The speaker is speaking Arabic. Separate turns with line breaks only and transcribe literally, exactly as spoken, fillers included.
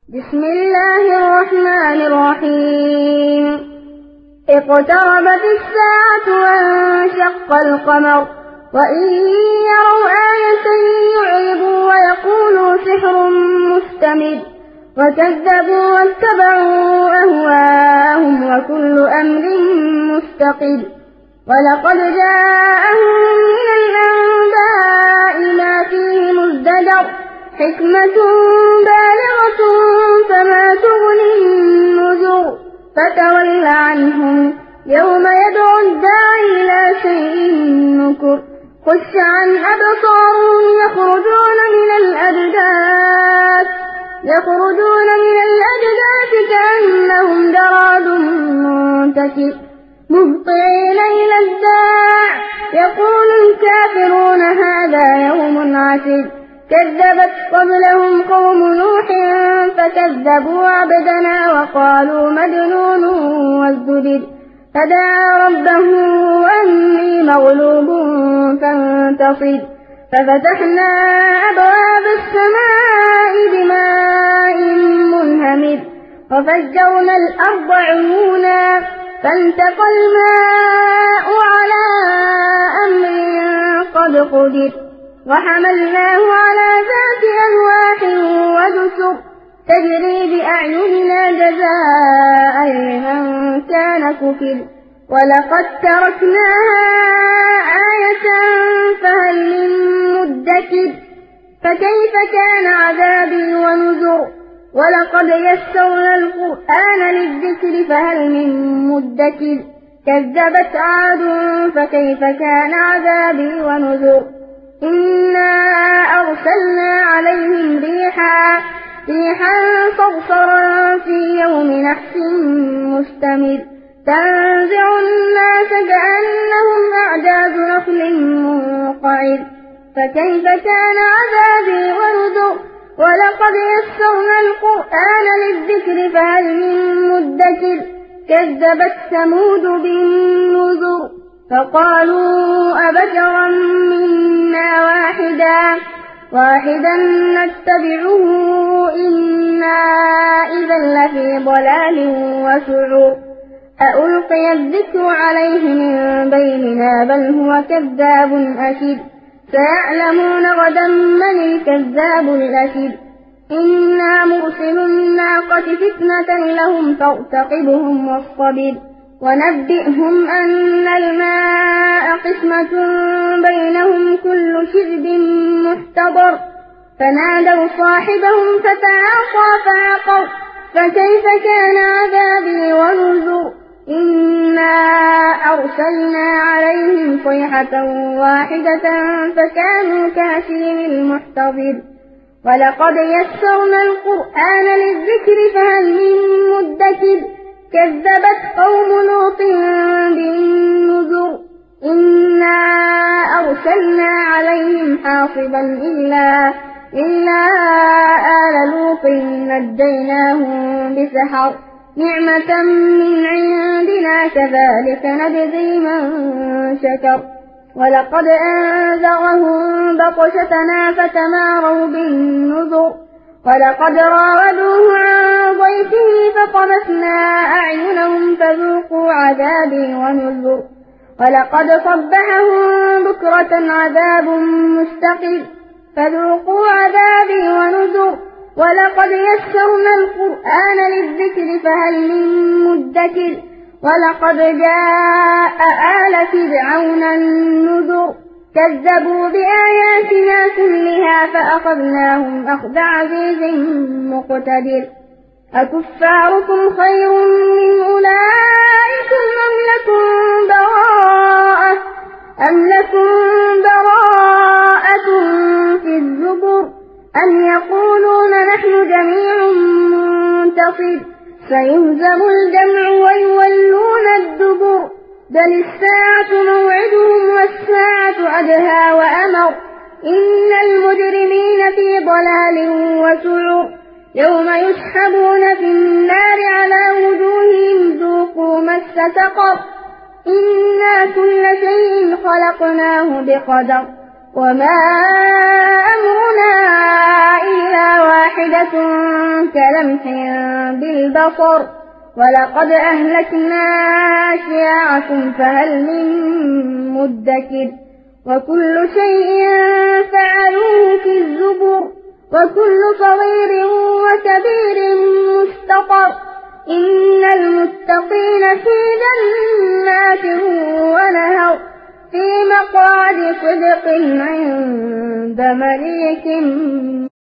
بسم الله الرحمن الرحيم اقتربت الساعة وانشق القمر وإن يروا آية يعرضوا ويقولوا سحر مستمر وكذبوا واتبعوا أهواءهم وكل أمر مستقر ولقد جاءهم من الأنباء ما فيه مزدجر حكمة بالغة فما تغني النذر فتول عنهم يوم يدعو الداعي إلى شيء نكر خش عن أبصارهم يخرجون من الأجداث يخرجون من الأجداث كأنهم جراد منتشر مهطعين إلى الداع يقول الكافرون هذا يوم عسر كذبت قبلهم قوم نوح فكذبوا عبدنا وقالوا مجنون وازدجر فدعا ربه أني مغلوب فانتصر ففتحنا أبواب السماء بماء منهمر وفجرنا الأرض عيونا فالتقى الماء على أمر قد قدر وحملناه على ذات ألواح ودسر تجري بأعيننا جزاء لمن كان كفر ولقد تركناها آية فهل من مدكر فكيف كان عذابي ونذر ولقد يسرنا القرآن للذكر فهل من مدكر كذبت عاد فكيف كان عذابي ونذر إنا أرسلنا عليهم ريحا ريحا صرصرا في يوم نحس مستمر تنزع الناس كأنهم أعجاز نخل منقعر فكيف كان عذابي ونذر ولقد يسرنا القرآن للذكر فهل من مدكر كذبت ثمود بالنذر فقالوا أبشرا منا واحدا واحدا نتبعه إنا إذا لفي ضلال وسعر أألقي الذكر عليه من بيننا بل هو كذاب أشر سيعلمون غدا من الكذاب الأشر إنا مرسل الناقة فتنة لهم فارتقبهم واصطبر ونبئهم أن الماء قسمة بينهم كل شرب محتضر فنادوا صاحبهم فتعاطى فعقر فكيف كان عذابي ونذر إنا أرسلنا عليهم صيحة واحدة فكانوا كهشيم المحتضر ولقد يسرنا القرآن للذكر فهل من مدكر كذبت قوم لوط بالنذر إنا أرسلنا عليهم حاصبا إلا, إلا آل لوط نجيناهم بسحر نعمة من عندنا كذلك نجزي من شكر ولقد أنذرهم بطشتنا فتماروا بالنذر ولقد راودوه عن ضيفه فطمسنا أعينهم فذوقوا عذابي ونذر ولقد صبحهم بكرة عذاب مستقر فذوقوا عذابي ونذر ولقد يسرنا القرآن للذكر فهل من مدكر ولقد جاء آل فرعون النذر كذبوا بآياتنا كلها فأخذناهم أخذ عزيز مقتدر أكفاركم خير من أولئكم أم لكم براءة أم لكم براءة في الزبر أم يقولون نحن جميع منتصر سيهزم الجمع ويولون الدبر بل الساعة موعدهم والساعة أدهى وأمر إن المجرمين في ضلال وسعر يوم يسحبون في النار على وجوههم ذوقوا مس سقر إنا كل شيء خلقناه بقدر وما أمرنا إلا واحدة كلمح بالبصر ولقد أهلكنا أشياعكم فهل من مدكر وكل شيء فعلوه في الزبر وكل صغير وكبير مستطر إن المتقين في جنات ونهر في مقعد صدق عند مليك